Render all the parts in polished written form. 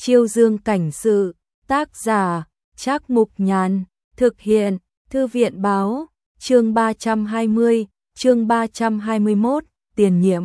Chiêu Dương cảnh sự, tác giả, Trác Mục Nhàn, thực hiện, Thư viện báo, chương 320, chương 321, tiền nhiệm.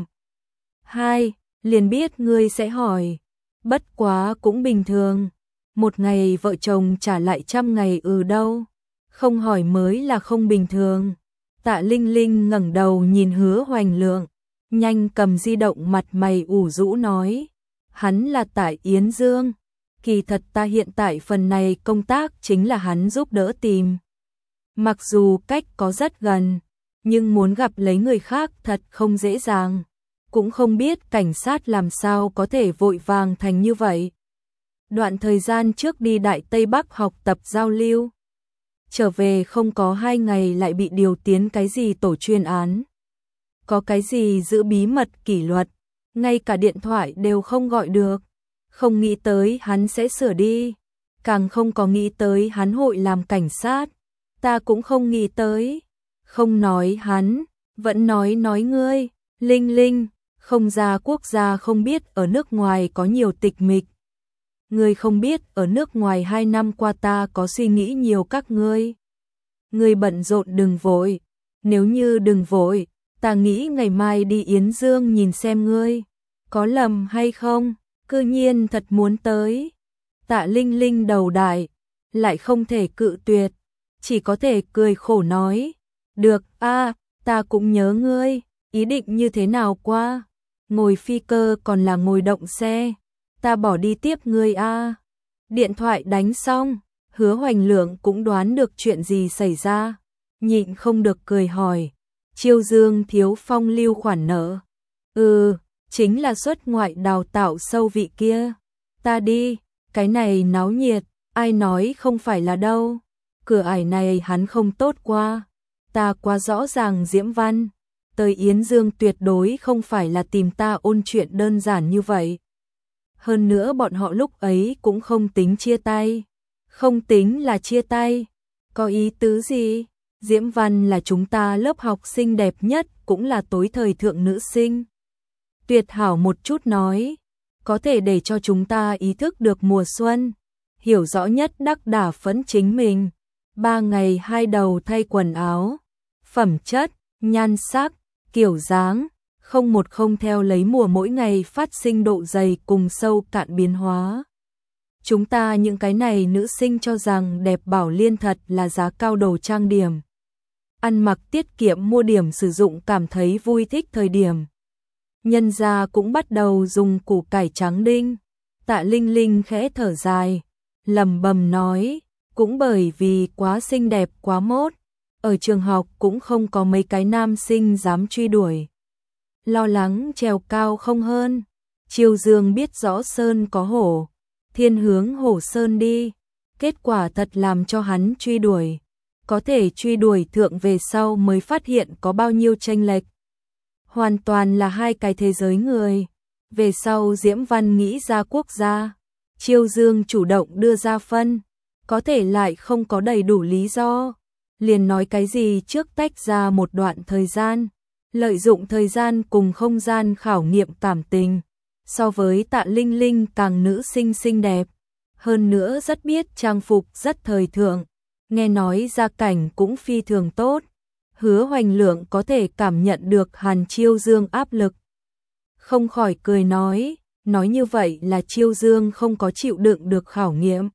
2. Liền biết ngươi sẽ hỏi. Bất quá cũng bình thường. Một ngày vợ chồng trả lại 100 ngày đâu. Không hỏi mới là không bình thường. Tạ Linh Linh ngẩng đầu nhìn Hứa Hoành Lượng, nhanh cầm di động, mặt mày ủ rũ nói. Hắn là Tạ Yến Dương. Kỳ thật ta hiện tại phần này công tác chính là hắn giúp đỡ tìm. Mặc dù cách có rất gần, nhưng muốn gặp lấy người khác thật không dễ dàng. Cũng không biết cảnh sát làm sao có thể vội vàng thành như vậy. Đoạn thời gian trước đi Đại Tây Bắc học tập giao lưu. Trở về không có 2 ngày lại bị điều tiến cái gì tổ chuyên án. Có cái gì giữ bí mật kỷ luật, ngay cả điện thoại đều không gọi được. Không nghĩ tới hắn sẽ sửa đi, càng không có nghĩ tới hắn hội làm cảnh sát. Ta cũng không nghĩ tới. Không nói hắn, vẫn nói ngươi. Linh Linh, không ra quốc gia không biết ở nước ngoài có nhiều tịch mịch. Ngươi không biết ở nước ngoài 2 năm qua ta có suy nghĩ nhiều các ngươi. Ngươi bận rộn đừng vội. Nếu như đừng vội, ta nghĩ ngày mai đi Yến Dương nhìn xem ngươi. Có lầm hay không? Cư nhiên thật muốn tới. Tạ Linh Linh đầu đại, lại không thể cự tuyệt. Chỉ có thể cười khổ nói. Được ta cũng nhớ ngươi. Ý định như thế nào qua? Ngồi phi cơ còn là ngồi động xe? Ta bỏ đi tiếp ngươi Điện thoại đánh xong, Hứa Hoành Lượng cũng đoán được chuyện gì xảy ra. Nhịn không được cười hỏi. Chiêu Dương thiếu phong lưu khoản nợ. Chính là xuất ngoại đào tạo sâu vị kia. Ta đi, cái này náo nhiệt, ai nói không phải là đâu. Cửa ải này hắn không tốt qua. Ta quá rõ ràng Diễm Văn. Tới Yến Dương tuyệt đối không phải là tìm ta ôn chuyện đơn giản như vậy. Hơn nữa bọn họ lúc ấy cũng không tính chia tay. Không tính là chia tay. Có ý tứ gì? Diễm Văn là chúng ta lớp học xinh đẹp nhất, cũng là tối thời thượng nữ sinh. Tuyệt hảo một chút nói. Có thể để cho chúng ta ý thức được mùa xuân. Hiểu rõ nhất đắc đả phấn chính mình. 3 ngày 2 đầu thay quần áo. Phẩm chất, nhan sắc, kiểu dáng, không theo lấy mùa mỗi ngày phát sinh độ dày cùng sâu cạn biến hóa. Chúng ta những cái này nữ sinh cho rằng đẹp bảo liên thật là giá cao đồ trang điểm. Ăn mặc tiết kiệm mua điểm sử dụng cảm thấy vui thích thời điểm. Nhân gia cũng bắt đầu dùng củ cải trắng đinh. Tạ Linh Linh khẽ thở dài, lẩm bẩm nói, cũng bởi vì quá xinh đẹp quá mốt. Ở trường học cũng không có mấy cái nam sinh dám truy đuổi. Lo lắng trèo cao không hơn. Chiêu Dương biết rõ sơn có hổ, thiên hướng hổ sơn đi. Kết quả thật làm cho hắn truy đuổi. Có thể truy đuổi thượng về sau mới phát hiện có bao nhiêu chênh lệch. Hoàn toàn là hai cái thế giới người. Về sau Diễm Văn nghĩ ra quốc gia. Chiêu Dương chủ động đưa ra phân. Có thể lại không có đầy đủ lý do. Liền nói cái gì trước tách ra một đoạn thời gian. Lợi dụng thời gian cùng không gian khảo nghiệm cảm tình. So với Tạ Linh Linh càng nữ sinh xinh đẹp. Hơn nữa rất biết trang phục rất thời thượng. Nghe nói gia cảnh cũng phi thường tốt. Hứa Hoành Lượng có thể cảm nhận được Hàn Chiêu Dương áp lực. Không khỏi cười nói như vậy là Chiêu Dương không có chịu đựng được khảo nghiệm.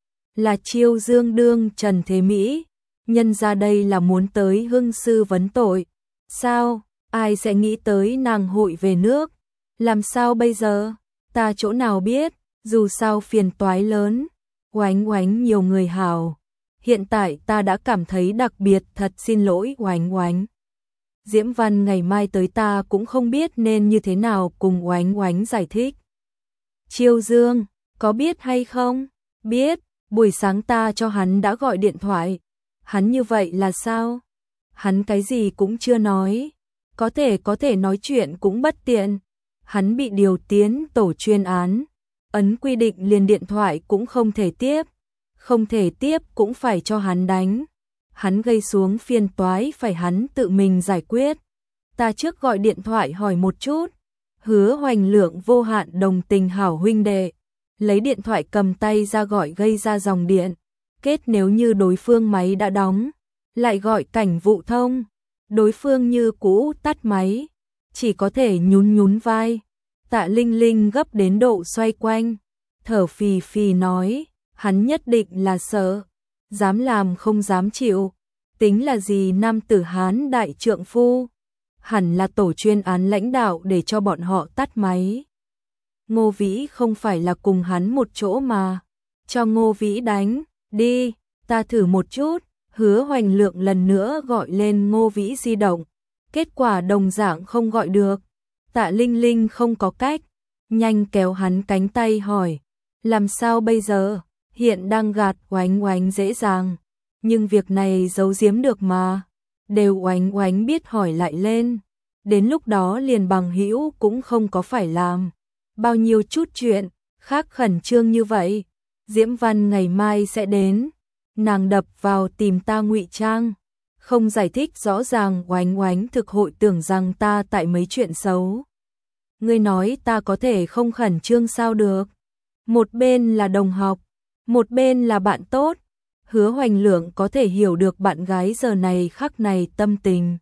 Là Chiêu Dương đương Trần Thế Mỹ. Nhân ra đây là muốn tới hưng sư vấn tội. Sao? Ai sẽ nghĩ tới nàng hội về nước? Làm sao bây giờ? Ta chỗ nào biết, dù sao phiền toái lớn. Oánh oánh nhiều người hảo. Hiện tại ta đã cảm thấy đặc biệt, thật xin lỗi Oánh Oánh. Diễm Văn ngày mai tới ta cũng không biết nên như thế nào cùng Oánh Oánh giải thích. Chiêu Dương, có biết hay không? Biết, buổi sáng ta cho hắn đã gọi điện thoại. Hắn như vậy là sao? Hắn cái gì cũng chưa nói. Có thể nói chuyện cũng bất tiện. Hắn bị điều tiến tổ chuyên án. Ấn quy định liền điện thoại cũng không thể tiếp. Không thể tiếp cũng phải cho hắn đánh. Hắn gây xuống phiền toái phải hắn tự mình giải quyết. Ta trước gọi điện thoại hỏi một chút. Hứa Hoành Lượng vô hạn đồng tình hảo huynh đệ. lấy điện thoại cầm tay ra gọi gây ra dòng điện. Kết nếu như đối phương máy đã đóng, lại gọi cảnh vụ thông, đối phương như cũ tắt máy, chỉ có thể nhún nhún vai. Tạ Linh Linh gấp đến độ xoay quanh, thở phì phì nói, hắn nhất định là sợ, dám làm không dám chịu, tính là gì nam tử Hán đại trượng phu, hẳn là tổ chuyên án lãnh đạo để cho bọn họ tắt máy. Ngô Vĩ không phải là cùng hắn một chỗ mà, cho Ngô Vĩ đánh, đi, ta thử một chút. Hứa Hoành Lượng lần nữa gọi lên Ngô Vĩ di động, kết quả đồng dạng không gọi được. Tạ Linh Linh không có cách, nhanh kéo hắn cánh tay hỏi, làm sao bây giờ, hiện đang gạt Oánh Oánh dễ dàng, nhưng việc này giấu giếm được mà, đều Oánh Oánh biết hỏi lại lên, đến lúc đó liền bằng hữu cũng không có phải làm, bao nhiêu chút chuyện, khác khẩn trương như vậy, Diễm Văn ngày mai sẽ đến. Nàng đập vào tìm ta ngụy trang, không giải thích rõ ràng. Oánh Oánh thực hội tưởng rằng ta tại mấy chuyện xấu. Ngươi nói ta có thể không khẩn trương sao được? Một bên là đồng học, một bên là bạn tốt. Hứa Hoành Lượng có thể hiểu được bạn gái giờ này khắc này tâm tình.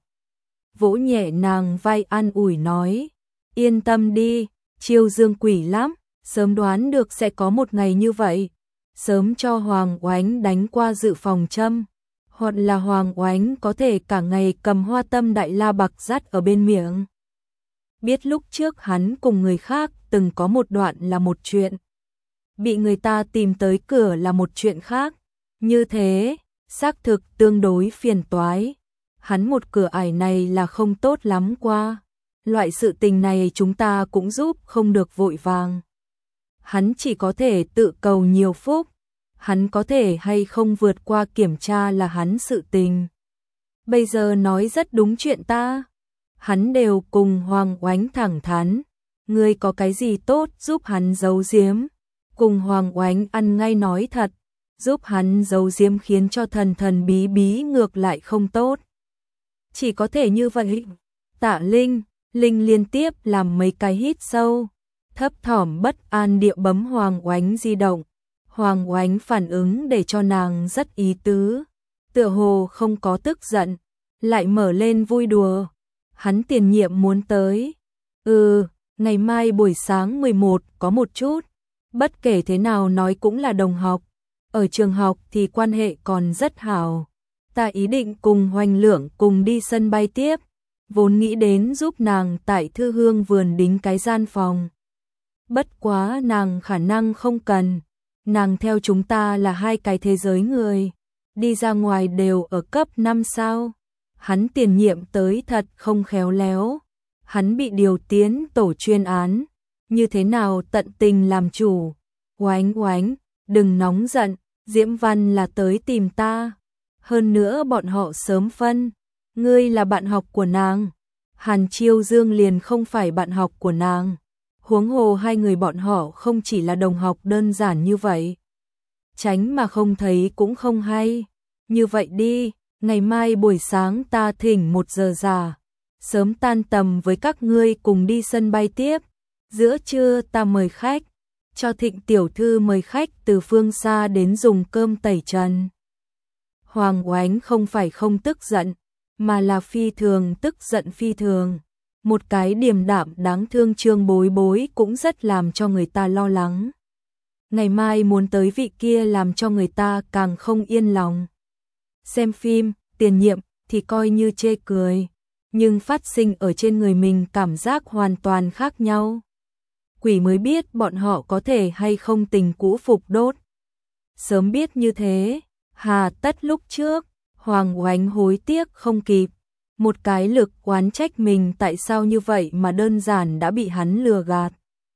Vỗ nhẹ nàng vai an ủi nói, yên tâm đi, Chiêu Dương quỷ lắm, sớm đoán được sẽ có một ngày như vậy. Sớm cho Hoàng Oánh đánh qua dự phòng châm, hoặc là Hoàng Oánh có thể cả ngày cầm hoa tâm đại la bạc dắt ở bên miệng. Biết lúc trước hắn cùng người khác từng có một đoạn là một chuyện, bị người ta tìm tới cửa là một chuyện khác, như thế, xác thực tương đối phiền toái. Hắn một cửa ải này là không tốt lắm qua, loại sự tình này chúng ta cũng giúp không được vội vàng. Hắn chỉ có thể tự cầu nhiều phúc, hắn có thể hay không vượt qua kiểm tra là hắn sự tình. Bây giờ nói rất đúng chuyện ta, hắn đều cùng Hoàng Oánh thẳng thắn, ngươi có cái gì tốt giúp hắn giấu giếm, cùng Hoàng Oánh ăn ngay nói thật, giúp hắn giấu giếm khiến cho thần thần bí bí ngược lại không tốt. Chỉ có thể như vậy. Tạ Linh liên tiếp làm mấy cái hít sâu, thấp thỏm bất an địa bấm Hoàng Oánh di động. Hoàng Oánh phản ứng để cho nàng rất ý tứ, tựa hồ không có tức giận, lại mở lên vui đùa. Hắn tiền nhiệm muốn tới. Ngày mai buổi sáng 11 có một chút, bất kể thế nào nói cũng là đồng học, ở trường học thì quan hệ còn rất hảo. Ta ý định cùng Hoành Lượng cùng đi sân bay tiếp, vốn nghĩ đến giúp nàng tại Thư Hương vườn đính cái gian phòng. Bất quá nàng khả năng không cần, nàng theo chúng ta là hai cái thế giới người, đi ra ngoài đều ở cấp 5 sao. Hắn tiền nhiệm tới thật không khéo léo, hắn bị điều tiến tổ chuyên án, như thế nào tận tình làm chủ. Oánh Oánh, đừng nóng giận, Diễm Văn là tới tìm ta, hơn nữa bọn họ sớm phân, ngươi là bạn học của nàng, Hàn Chiêu Dương liền không phải bạn học của nàng. Huống hồ hai người bọn họ không chỉ là đồng học đơn giản như vậy. Tránh mà không thấy cũng không hay. Như vậy đi, ngày mai buổi sáng ta thỉnh 1 giờ giả, sớm tan tầm với các ngươi cùng đi sân bay tiếp. Giữa trưa ta mời khách, cho Thịnh tiểu thư mời khách từ phương xa đến dùng cơm tẩy trần. Hoàng Oánh không phải không tức giận, mà là phi thường tức giận phi thường. Một cái điềm đạm đáng thương Trương Bối Bối cũng rất làm cho người ta lo lắng. Ngày mai muốn tới vị kia làm cho người ta càng không yên lòng. Xem phim, tiền nhiệm thì coi như chê cười, nhưng phát sinh ở trên người mình cảm giác hoàn toàn khác nhau. Quỷ mới biết bọn họ có thể hay không tình cũ phục đốt. Sớm biết như thế, hà tất lúc trước, Hoàng Oánh hối tiếc không kịp. Một cái lực oán trách mình tại sao như vậy mà đơn giản đã bị hắn lừa gạt.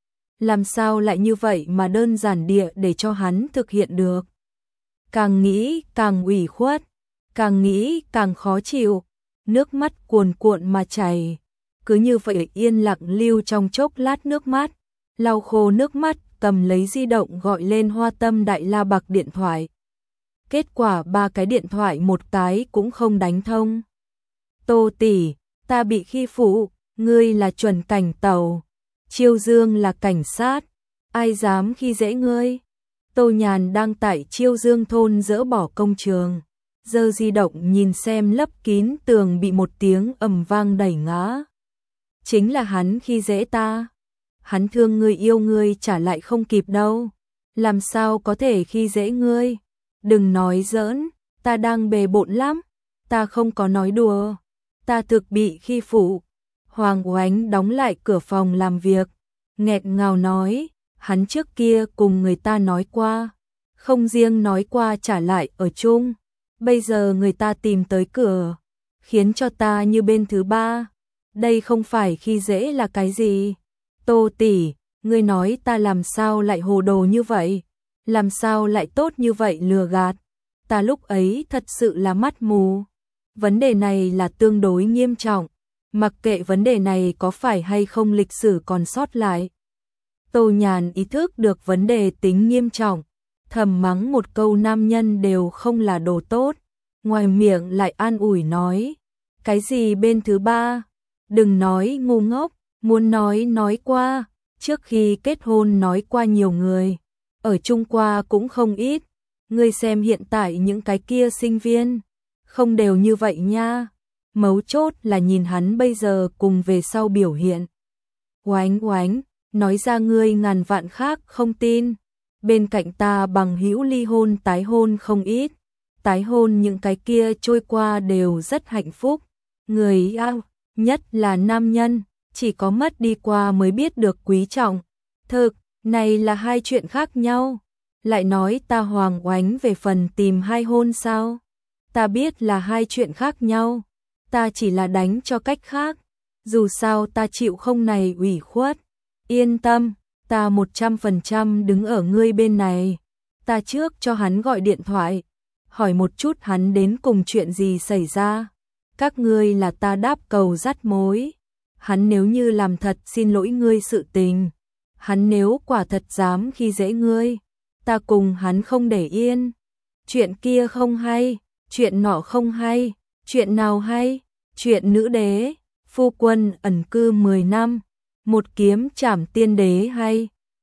Làm sao lại như vậy mà đơn giản địa để cho hắn thực hiện được. Càng nghĩ càng ủy khuất, càng nghĩ càng khó chịu, nước mắt cuồn cuộn mà chảy. Cứ như vậy yên lặng lưu trong chốc lát nước mắt, lau khô nước mắt, cầm lấy di động gọi lên Hoa Tâm Đại La Bạc điện thoại. Kết quả 3 cái điện thoại một cái cũng không đánh thông. Tô tỷ, ta bị khi phụ, ngươi là chuẩn cảnh tàu, Chiêu Dương là cảnh sát, ai dám khi dễ ngươi? Tô Nhàn đang tại Chiêu Dương thôn dỡ bỏ công trường, giơ di động nhìn xem lấp kín tường bị một tiếng ầm vang đẩy ngã. Chính là hắn khi dễ ta. Hắn thương ngươi yêu ngươi trả lại không kịp đâu. Làm sao có thể khi dễ ngươi? Đừng nói giỡn, ta đang bề bộn lắm. Ta không có nói đùa. Ta thực bị khi phụ. Hoàng Oánh đóng lại cửa phòng làm việc, nghẹn ngào nói, hắn trước kia cùng người ta nói qua, không riêng nói qua trả lại ở chung, bây giờ người ta tìm tới cửa, khiến cho ta như bên thứ ba, đây không phải khi dễ là cái gì? Tô tỷ, ngươi nói ta làm sao lại hồ đồ như vậy, làm sao lại tốt như vậy lừa gạt, ta lúc ấy thật sự là mắt mù, vấn đề này là tương đối nghiêm trọng. Mặc kệ vấn đề này có phải hay không lịch sử còn sót lại. Tô Nhàn ý thức được vấn đề tính nghiêm trọng, thầm mắng một câu nam nhân đều không là đồ tốt, ngoài miệng lại an ủi nói, cái gì bên thứ ba, đừng nói ngu ngốc, muốn nói qua, trước khi kết hôn nói qua nhiều người, ở Trung qua cũng không ít, ngươi xem hiện tại những cái kia sinh viên, không đều như vậy nha. Mấu chốt là nhìn hắn bây giờ cùng về sau biểu hiện. Oánh oánh, nói ra ngươi ngàn vạn khác không tin. Bên cạnh ta bằng hữu ly hôn tái hôn không ít. Tái hôn những cái kia trôi qua đều rất hạnh phúc. Người ao, nhất là nam nhân, chỉ có mất đi qua mới biết được quý trọng. Thực, này là hai chuyện khác nhau. Lại nói ta Hoàng Oánh về phần tìm hai hôn sao? Ta biết là hai chuyện khác nhau. Ta chỉ là đánh cho cách khác, dù sao ta chịu không này ủy khuất, yên tâm, ta 100% đứng ở ngươi bên này. Ta trước cho hắn gọi điện thoại, hỏi một chút hắn đến cùng chuyện gì xảy ra. Các ngươi là ta đáp cầu dắt mối, hắn nếu như làm thật xin lỗi ngươi sự tình, hắn nếu quả thật dám khi dễ ngươi, ta cùng hắn không để yên. Chuyện kia không hay, chuyện nọ không hay. Chuyện nào hay? Chuyện nữ đế, phu quân ẩn cư 10 năm, một kiếm trảm tiên đế hay?